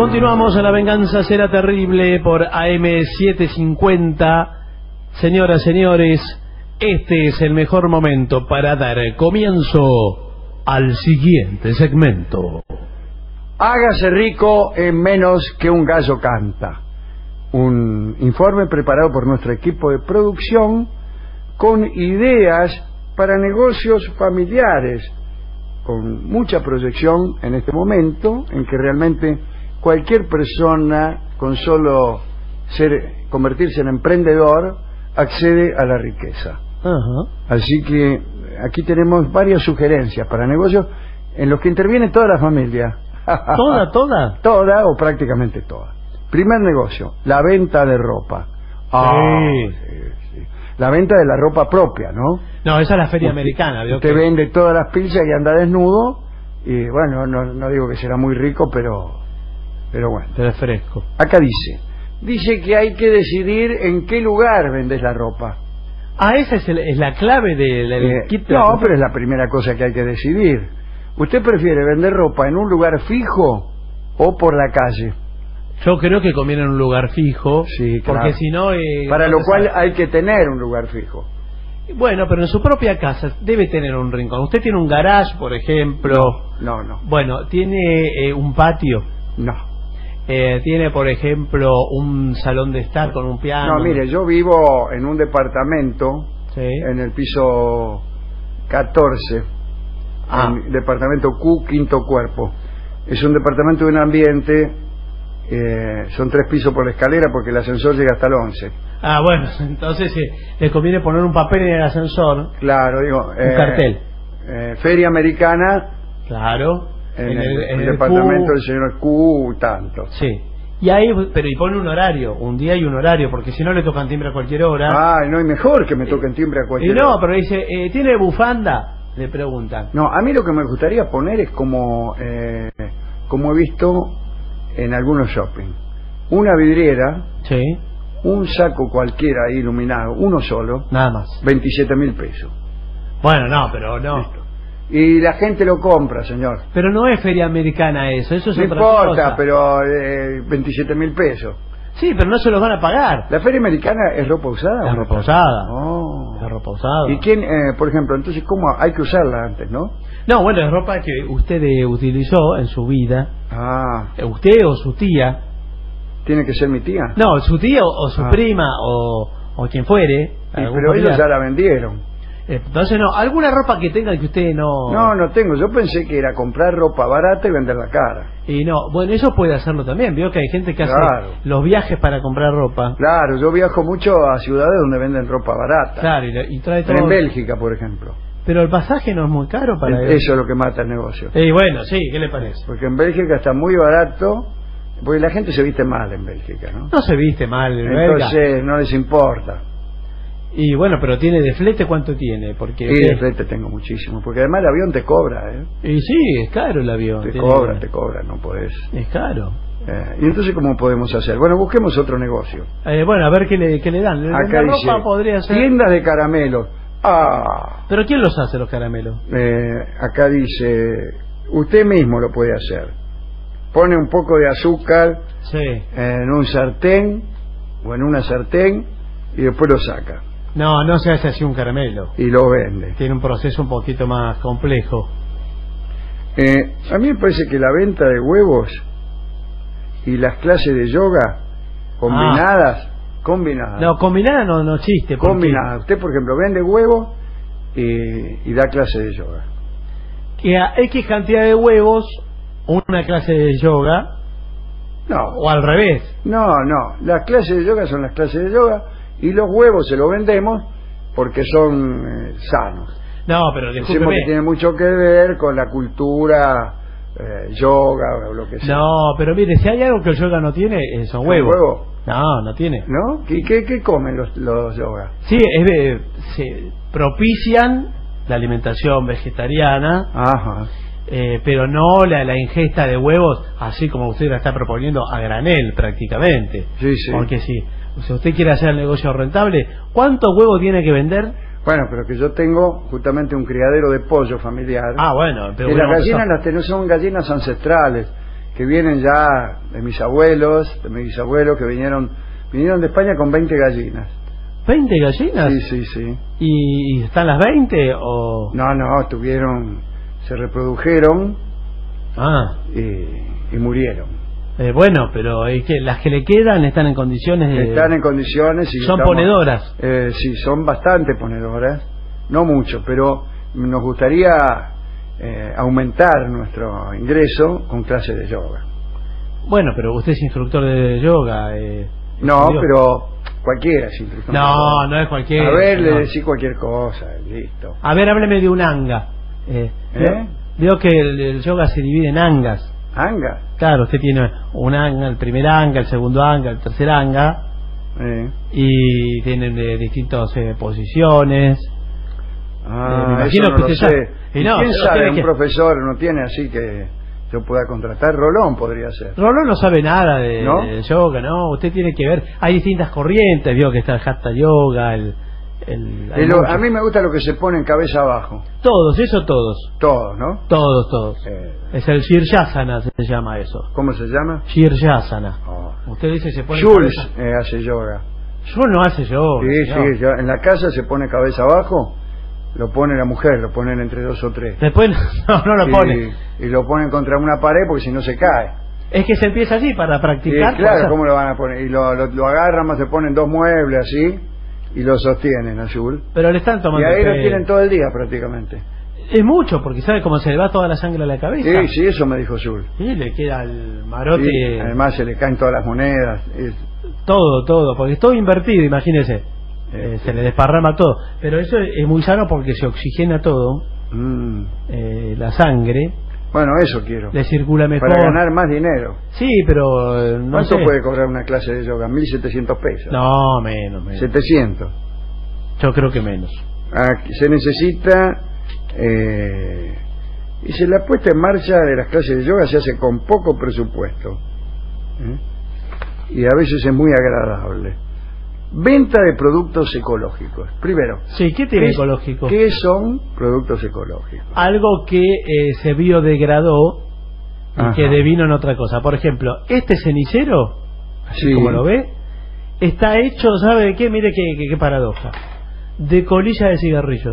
Continuamos en La Venganza Será Terrible por AM750. Señoras, señores, este es el mejor momento para dar comienzo al siguiente segmento. Hágase rico en menos que un gallo canta. Un informe preparado por nuestro equipo de producción con ideas para negocios familiares, con mucha proyección en este momento en que realmente cualquier persona con solo convertirse en emprendedor accede a la riqueza. Así que aquí tenemos varias sugerencias para negocios en los que interviene toda la familia. ¿Toda? Toda o prácticamente toda. Primer negocio, la venta de ropa. Sí. La venta de la ropa propia, ¿no? No, esa es la feria americana. Usted vende todas las pilchas y anda desnudo. Y bueno, no digo que será muy rico, pero bueno. Pero es fresco. Acá dice que hay que decidir en qué lugar vendes la ropa. Esa es la clave del kit. No, pero es la primera cosa que hay que decidir. ¿Usted prefiere vender ropa en un lugar fijo o por la calle? Yo creo que conviene en un lugar fijo. Sí, claro. Porque si no... para lo cual hay que tener un lugar fijo. Bueno, pero en su propia casa debe tener un rincón. ¿Usted tiene un garage, por ejemplo? No. Bueno, ¿tiene un patio? No. ¿Tiene, por ejemplo, un salón de estar con un piano? No, mire, yo vivo en un departamento, ¿sí?, en el piso 14, en departamento Q, quinto cuerpo. Es un departamento de un ambiente, son 3 pisos por la escalera porque el ascensor llega hasta el 11. Bueno, entonces le conviene poner un papel en el ascensor. Claro, digo... un cartel. Feria americana. Claro. En el departamento del señor Q, tanto. Sí. Y ahí, pero pone un horario, un día y un horario, porque si no le tocan timbre a cualquier hora. No hay mejor que me toquen timbre a cualquier hora. No, pero dice, ¿tiene bufanda? Le preguntan. No, a mí lo que me gustaría poner es como he visto en algunos shopping. Una vidriera. Sí. Un saco cualquiera ahí iluminado, uno solo. Nada más. 27.000 pesos. Bueno, no, pero no. Listo. Y la gente lo compra, señor. Pero no es feria americana eso es no otra importa, cosa. Pero 27.000 pesos. Sí, pero no se los van a pagar. ¿La feria americana es ropa usada? Es ropa usada. Oh. Es ropa usada. ¿Y quién, por ejemplo, entonces cómo hay que usarla antes, no? No, bueno, es ropa que usted utilizó en su vida. Usted o su tía. ¿Tiene que ser mi tía? No, su tía o su prima o quien fuere. Pero ellos ya la vendieron. Entonces no, alguna ropa que tenga que usted no... No tengo, yo pensé que era comprar ropa barata y venderla cara. Y no, bueno, eso puede hacerlo también, veo que hay gente que hace los viajes para comprar ropa. Claro, yo viajo mucho a ciudades donde venden ropa barata. Claro, y trae todo... En Bélgica, por ejemplo. Pero el pasaje no es muy caro para... Eso es lo que mata el negocio. Y bueno, sí, ¿qué le parece? Porque en Bélgica está muy barato, porque la gente se viste mal en Bélgica, ¿no? No se viste mal, entonces no les importa. Y bueno, pero tiene de flete, ¿cuánto tiene? Porque de flete tengo muchísimo, porque además el avión te cobra, Y sí, es caro el avión. Te cobra, no podés. Es caro. ¿Y entonces cómo podemos hacer? Bueno, busquemos otro negocio. Bueno, a ver qué le dan. Acá dice, ropa podría ser... tiendas de caramelos. ¿Pero quién los hace los caramelos? Acá dice, usted mismo lo puede hacer. Pone un poco de azúcar en un sartén o en una sartén y después lo saca. No se hace así un caramelo. Y lo vende. Tiene un proceso un poquito más complejo. A mí me parece que la venta de huevos y las clases de yoga combinadas... No, combinadas no chiste. Combinadas. Usted, por ejemplo, vende huevos y da clase de yoga. Que a X cantidad de huevos, una clase de yoga... No. O al revés. No. Las clases de yoga son las clases de yoga... Y los huevos se los vendemos porque son sanos. No, pero decimos que tiene mucho que ver con la cultura yoga o lo que sea. No, pero mire, si hay algo que el yoga no tiene, son huevos. ¿Huevos? No tiene. ¿No? ¿Qué comen los yogas? Sí, se propician la alimentación vegetariana. Ajá. Pero no la ingesta de huevos, así como usted la está proponiendo, a granel prácticamente. Sí. Porque si usted quiere hacer el negocio rentable, ¿cuántos huevos tiene que vender? Bueno, pero que yo tengo justamente un criadero de pollo familiar. Bueno. Pero las gallinas son gallinas ancestrales, que vienen ya de mis abuelos, que vinieron de España con 20 gallinas. ¿20 gallinas? Sí. ¿Y están las 20 o...? No, se reprodujeron y murieron. Bueno, pero es que las que le quedan están en condiciones de... Están en condiciones y... ¿Son ponedoras? Sí, son bastante ponedoras, no mucho, pero nos gustaría aumentar nuestro ingreso con clases de yoga. Bueno, pero usted es instructor de yoga. No, pero cualquiera es instructor. No es cualquiera. A ver, le decís cualquier cosa, listo. A ver, hábleme de un anga. Veo que el yoga se divide en angas. ¿Anga? Claro, usted tiene un anga, el primer anga, el segundo anga, el tercer anga. Y tienen distintas posiciones. Me imagino eso no que lo usted sé. Y no, ¿quién sabe? Un que... profesor no tiene así que yo pueda contratar. Rolón podría ser. Rolón no sabe nada de yoga, ¿no? Usted tiene que ver. Hay distintas corrientes. Vio que está el Hatha Yoga, a mí me gusta lo que se pone en cabeza abajo. Todos, Todos, ¿no? Todos. Es el Shirshasana, se llama eso. ¿Cómo se llama? Shirshasana. Usted dice se pone... Jules hace yoga. Jules no hace yoga. Sí, en la casa se pone cabeza abajo, lo pone la mujer, lo ponen entre 2 o 3. Después no lo pone. Y lo ponen contra una pared porque si no se cae. Es que se empieza así para practicar. Claro, ¿cómo lo van a poner? Y lo agarran, más se ponen 2 muebles así y lo sostienen a Jules. Pero le están tomando... Y ahí lo tienen todo el día prácticamente. Es mucho, porque sabe cómo se le va toda la sangre a la cabeza. Sí, eso me dijo Jules. Y le queda el marote... Sí, además se le caen todas las monedas. Todo, porque es todo invertido, imagínese. Se le desparrama todo. Pero eso es muy sano porque se oxigena todo. La sangre. Bueno, eso quiero. Le circula mejor. Para ganar más dinero. Sí, pero no sé. ¿Cuánto puede cobrar una clase de yoga? 1.700 pesos. No, menos. 700. Yo creo que menos. Se necesita... y la puesta en marcha de las clases de yoga se hace con poco presupuesto. Y a veces es muy agradable. Venta de productos ecológicos. Primero, sí, ¿qué tiene ecológico? ¿Qué son productos ecológicos? Algo que se biodegradó y que devino en otra cosa. Por ejemplo, este cenicero, así como lo ve, está hecho, ¿sabe de qué? Mire qué paradoja. De colilla de cigarrillo.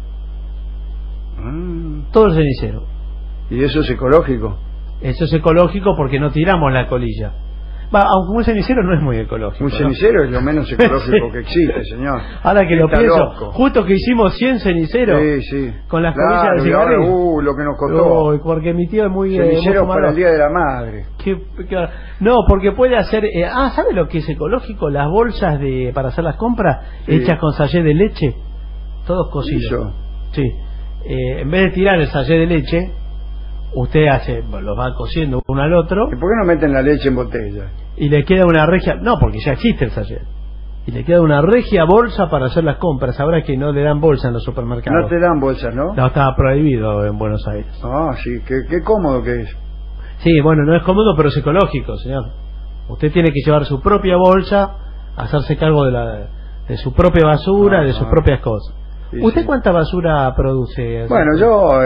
Todo el cenicero. ¿Y eso es ecológico? Eso es ecológico porque no tiramos la colilla. Aunque un cenicero no es muy ecológico. Un cenicero es lo menos ecológico que existe, señor. Ahora que lo pienso, loco. Justo que hicimos 100 ceniceros con las colillas de cigarrillo. Ahora, lo que nos costó. Porque mi tío es muy... Ceniceros para el Día de la Madre. No, porque puede hacer... ¿sabe lo que es ecológico? Las bolsas para hacer las compras hechas con sachet de leche. Todos cocidos. Sí. En vez de tirar el sachet de leche, usted los va cociendo uno al otro. ¿Y por qué no meten la leche en botella? Y le queda una regia... No, porque ya existe el sachet. Y le queda una regia bolsa para hacer las compras. Ahora que no le dan bolsa en los supermercados. No te dan bolsas, ¿no? No, estaba prohibido en Buenos Aires. Sí, qué cómodo que es. Sí, bueno, no es cómodo, pero es ecológico, señor. Usted tiene que llevar su propia bolsa, hacerse cargo de su propia basura, de sus propias cosas. Sí, ¿Usted cuánta basura produce? Bueno, yo...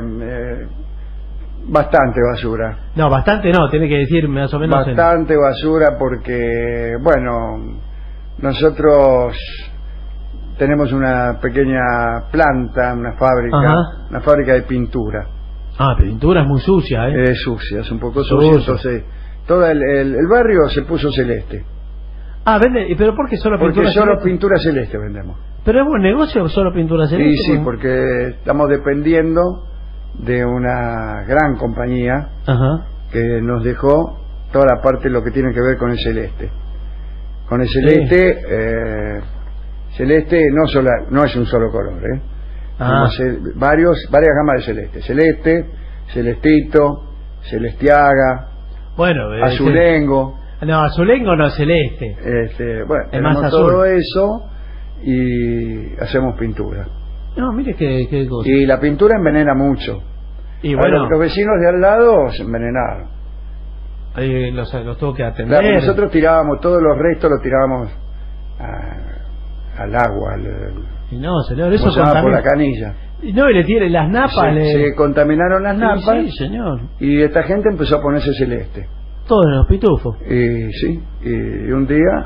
bastante basura. No, bastante no, tiene que decir más o menos. Bastante basura porque, bueno, nosotros tenemos una pequeña planta, una fábrica de pintura. Pintura es muy sucia, Es sucia, es un poco sucia, entonces todo el barrio se puso celeste. Vende, pero ¿por qué solo pintura celeste? Porque solo pintura celeste vendemos. ¿Pero es buen negocio solo pintura celeste? Sí, porque estamos dependiendo de una gran compañía que nos dejó toda la parte de lo que tiene que ver con el celeste. Con el celeste, celeste no es un solo color, varias gamas de celeste. Celeste, celestito, celestiaga, azulengo. No, azulengo no es celeste. Bueno, es más azul. Todo eso y hacemos pintura. No, mire qué cosa. Y la pintura envenena mucho. Y bueno, los vecinos de al lado se envenenaron. Los tuvo que atender. Claro, nosotros tirábamos todos los restos, los tirábamos al agua. Y no, señor, eso por la canilla. No, y le tiene las napas. Se contaminaron las napas. Sí, señor. Y esta gente empezó a ponerse celeste. Todos los pitufos. Sí, y un día...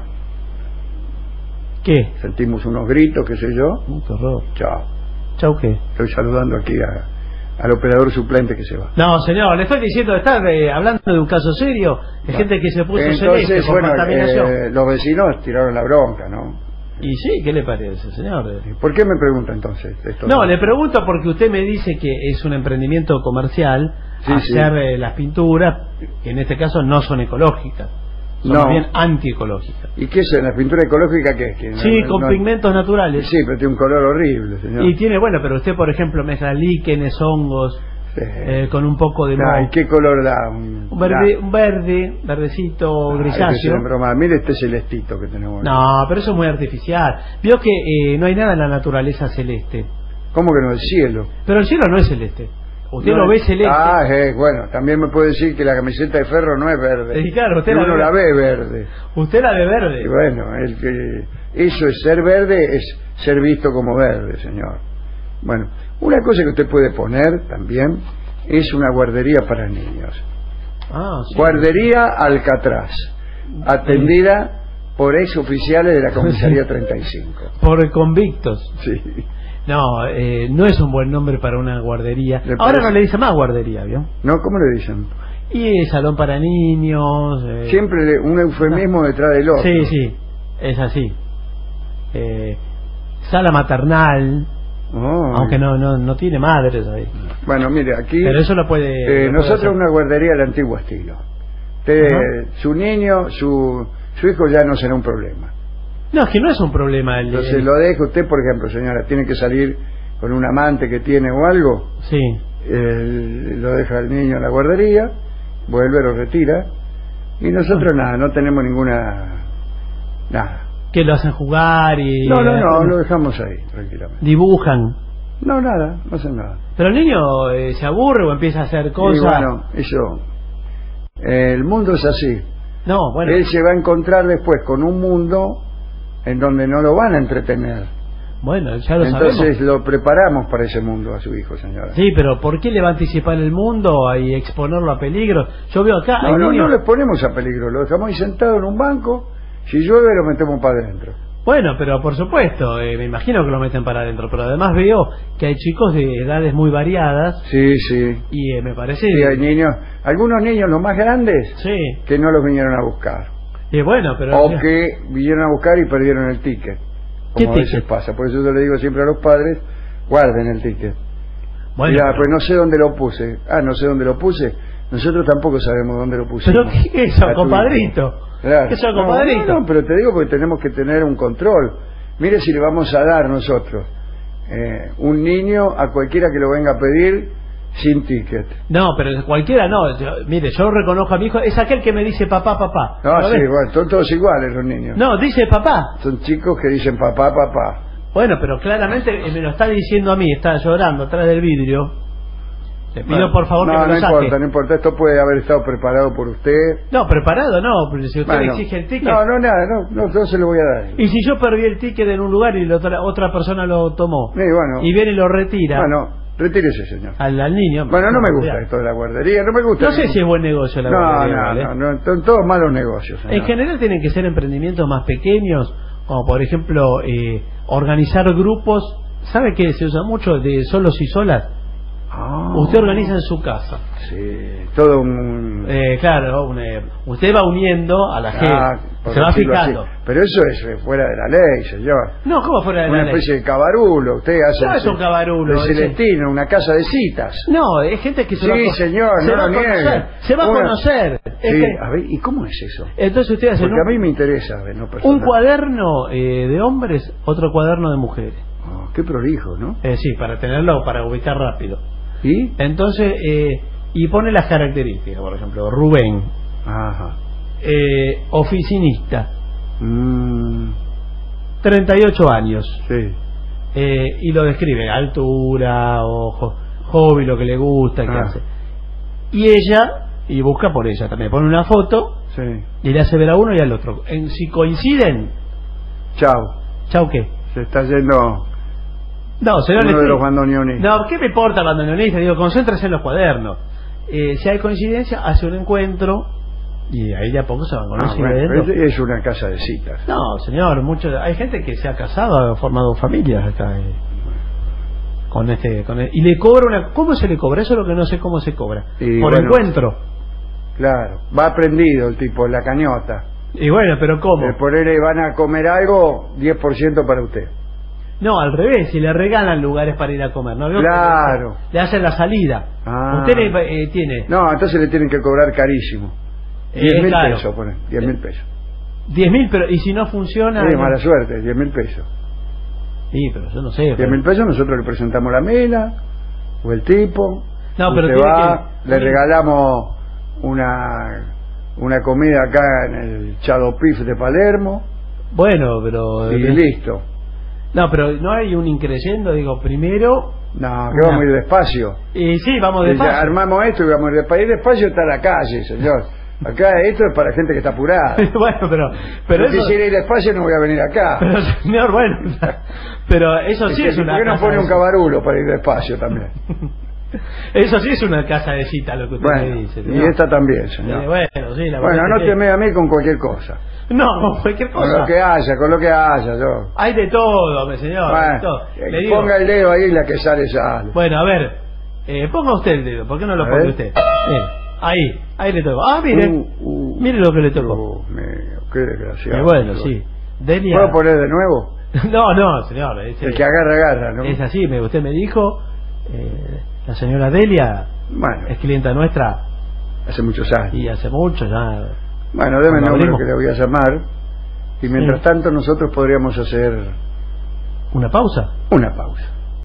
¿Qué? Sentimos unos gritos, qué sé yo. Qué horror. Chao. ¿Chao qué? Estoy saludando aquí al operador suplente que se va. No, señor, le estoy diciendo, está hablando de un caso serio, de gente que se puso celeste por contaminación. Los vecinos tiraron la bronca, ¿no? Y sí, ¿qué le parece, señor? ¿Por qué me pregunta entonces esto? No, le pregunto porque usted me dice que es un emprendimiento comercial hacer las pinturas, que en este caso no son ecológicas, son más bien antiecológicas. ¿Y qué es? ¿La pintura ecológica qué es? Sí, con pigmentos naturales. Sí, pero tiene un color horrible, señor. Y tiene, bueno, pero usted, por ejemplo, mezcla líquenes, hongos, con un poco de moho. ¿Y qué color da? Un verdecito, grisáceo. Mire este celestito que tenemos. No, pero eso es muy artificial. Vio que no hay nada en la naturaleza celeste. ¿Cómo que no? El cielo. Pero el cielo no es celeste. Usted lo ve celeste. Bueno, también me puede decir que la camiseta de Ferro no es verde. Sí, claro, usted la ve verde. Usted la ve verde. Y bueno, eso es ser verde, es ser visto como verde, señor. Bueno, una cosa que usted puede poner también es una guardería para niños. Sí. Guardería Alcatraz, atendida por ex oficiales de la comisaría 35. Por convictos. Sí. No, no es un buen nombre para una guardería. Ahora no le dicen más guardería, ¿vio? No, ¿cómo le dicen? Y salón para niños. Siempre un eufemismo detrás del otro. Sí, es así. Sala maternal. Aunque no tiene madres ahí. Bueno, mire, aquí... Pero eso lo puede... nosotros una guardería del antiguo estilo. Su niño, su hijo ya no será un problema. No, es que no es un problema. Entonces lo deja usted, por ejemplo, señora, tiene que salir con un amante que tiene o algo. Sí. Lo deja el niño en la guardería, vuelve, lo retira. Y nosotros nada, no tenemos nada. Que lo hacen jugar y... No, lo dejamos ahí, tranquilamente. Dibujan. No, nada, no hacen nada. Pero el niño se aburre o empieza a hacer cosas. Y bueno, eso... el mundo es así. No, bueno. Él se va a encontrar después con un mundo en donde no lo van a entretener. Bueno, ya lo sabemos. Entonces lo preparamos para ese mundo a su hijo, señora. Sí, pero ¿por qué le va a anticipar el mundo y exponerlo a peligro? Yo veo acá... No lo exponemos a peligro, lo dejamos ahí sentado en un banco, si llueve lo metemos para adentro. Bueno, pero por supuesto, me imagino que lo meten para adentro, pero además veo que hay chicos de edades muy variadas. Sí. Y me parece... Sí, hay niños, algunos niños, los más grandes, que no los vinieron a buscar. Bueno, pero... O que vinieron a buscar y perdieron el ticket. Como a veces pasa. Por eso yo le digo siempre a los padres, guarden el ticket. Bueno, mira, pues no sé dónde lo puse. No sé dónde lo puse. Nosotros tampoco sabemos dónde lo pusimos. ¿Pero qué es eso, compadrito? Claro. ¿Qué es eso, compadrito? No, pero te digo porque tenemos que tener un control. Mire si le vamos a dar nosotros un niño a cualquiera que lo venga a pedir sin ticket. No, pero cualquiera no. Mire, yo reconozco a mi hijo, es aquel que me dice papá. No, sí, bueno, son todos iguales los niños. No, dice papá. Son chicos que dicen papá. Bueno, pero claramente me lo está diciendo a mí, está llorando atrás del vidrio. Le pido por favor que me lo saque. No importa, esto puede haber estado preparado por usted. No, preparado no, pero si usted exige el ticket... No se lo voy a dar. Y si yo perdí el ticket en un lugar y otra persona lo tomó, y viene y lo retira... Bueno, retírese, señor. Al niño... Bueno, no me gusta esto de la guardería, no me gusta... No sé si es buen negocio la guardería. No, son todos malos negocios, señor. En general tienen que ser emprendimientos más pequeños, como por ejemplo, organizar grupos. ¿Sabe qué se usa mucho de solos y solas? Usted organiza en su casa. Sí, todo un... claro, usted va uniendo a la gente, se va fijando. Así. Pero eso es fuera de la ley, señor. No, ¿cómo fuera de la ley? Una especie de cabarulo. Usted hace... No es un cabarulo. De Celestino, una casa de citas. No, es gente que se va a conocer. Sí, señor, no lo niegue. Se va a conocer. Sí, a ver, ¿y cómo es eso? Entonces usted hace... Porque a mí me interesa, no personal. Un cuaderno de hombres, otro cuaderno de mujeres. Qué prolijo, ¿no? Sí, para tenerlo, para ubicar rápido. ¿Y? Entonces, y pone las características, por ejemplo, Rubén, oficinista, 38 años, y lo describe, altura, hobby, lo que le gusta, qué hace. Y ella, y busca por ella también, pone una foto, y le hace ver a uno y al otro. Si coinciden, chau. ¿Chau qué? Se está yendo No, señor, uno de los bandoneonistas. No, ¿qué me importa el bandoneonista? Digo, concéntrese en los cuadernos. Si hay coincidencia, hace un encuentro y ahí de a poco se van conociendo. Bueno, es una casa de citas. No, señor, hay gente que se ha casado, ha formado familias acá. Y le cobra ¿cómo se le cobra? Eso es lo que no sé cómo se cobra. Por encuentro. Claro, va aprendido el tipo, la cañota. Y bueno, pero ¿cómo? Por él van a comer algo, 10% para usted. No, al revés, si le regalan lugares para ir a comer, ¿no? Claro. Le hacen la salida. Usted tiene... No, entonces le tienen que cobrar carísimo. 10.000 pesos, ponen, 10.000 pesos. 10.000, pero ¿y si no funciona? Sí, mala suerte, 10.000 pesos. Sí, pero yo no sé. 10.000 pesos, nosotros le presentamos la mela, o el tipo. No, pero le regalamos una comida acá en el Chado Pif de Palermo. Bueno, pero... Y listo. No, pero no hay un increyendo, digo, primero... No, que vamos a ir despacio. Y sí, vamos despacio. Armamos esto y vamos a ir despacio. Ir despacio está la calle, señor. Acá esto es para gente que está apurada. Bueno, pero si quisiera ir despacio no voy a venir acá. Pero señor, bueno, pero eso sí es una ¿por qué no pone un cabarulo para ir despacio también? Eso sí es una casa de cita, lo que usted me dice. Y esta también, señor. Bueno, sí, la bueno, no teme a mí con cualquier cosa. No, cualquier cosa. Con lo que haya, yo. Hay de todo, mi señor. Bueno, de todo. Ponga el dedo ahí y la que sale, sale. Bueno, a ver, ponga usted el dedo, ¿por qué no lo pone usted? Mire, ahí le tocó. Mire, mire lo que le tocó. Qué desgraciado. Bueno, sí. Delia... ¿Puedo poner de nuevo? No, señor. El que agarra, ¿no? Es así, usted me dijo, la señora Delia es clienta nuestra. Hace muchos años. Y hace mucho ya. Bueno, deme el número que le voy a llamar. Y mientras tanto nosotros podríamos hacer... ¿Una pausa? Una pausa.